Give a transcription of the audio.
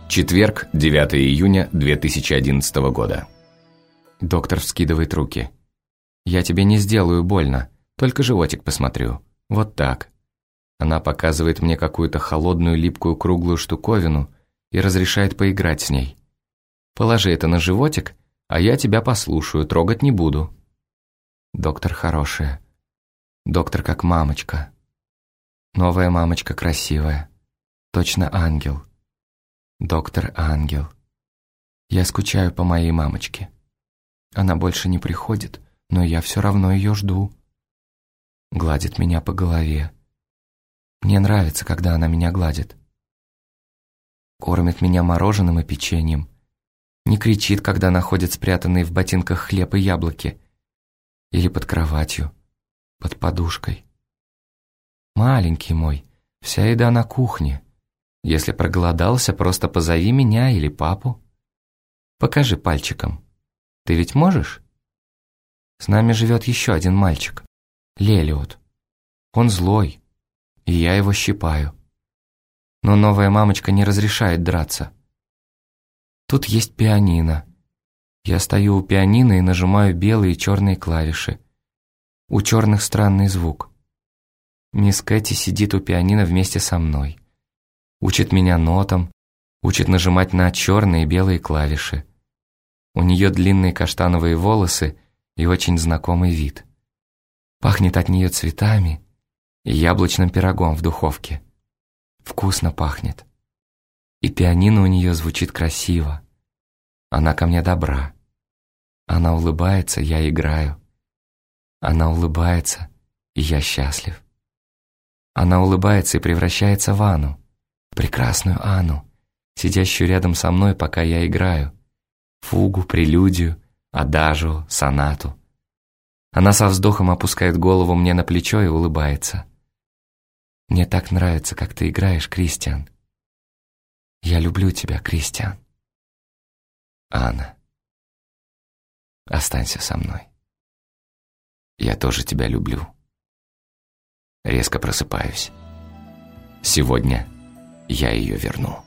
Четверг, 9 июня 2011 года. Доктор вскидывает руки. «Я тебе не сделаю больно, только животик посмотрю. Вот так». Она показывает мне какую-то холодную липкую круглую штуковину и разрешает поиграть с ней. «Положи это на животик, а я тебя послушаю, трогать не буду». Доктор хорошая. Доктор как мамочка. Новая мамочка красивая. Точно ангел. Доктор ангел. Я скучаю по моей мамочке. Она больше не приходит, но я все равно ее жду. Гладит меня по голове. Мне нравится, когда она меня гладит. Кормит меня мороженым и печеньем. Не кричит, когда находит спрятанные в ботинках хлеб и яблоки. Или под кроватью, под подушкой. Маленький мой, вся еда на кухне. Если проголодался, просто позови меня или папу. Покажи пальчиком. Ты ведь можешь? С нами живет еще один мальчик, Лелиот. Он злой, и я его щипаю. Но новая мамочка не разрешает драться. Тут есть пианино. Я стою у пианино и нажимаю белые и черные клавиши. У черных странный звук. Мисс Кэти сидит у пианино вместе со мной. Учит меня нотам, учит нажимать на черные и белые клавиши. У нее длинные каштановые волосы и очень знакомый вид. Пахнет от нее цветами и яблочным пирогом в духовке. Вкусно пахнет. И пианино у нее звучит красиво. Она ко мне добра. Она улыбается, я играю. Она улыбается, и я счастлив. Она улыбается и превращается в Анну, прекрасную Анну, сидящую рядом со мной, пока я играю. Фугу, прелюдию, адажио, сонату. Она со вздохом опускает голову мне на плечо и улыбается. Мне так нравится, как ты играешь, Кристиан. Я люблю тебя, Кристиан. Анна, останься со мной. Я тоже тебя люблю. Резко просыпаюсь. Сегодня я ее верну.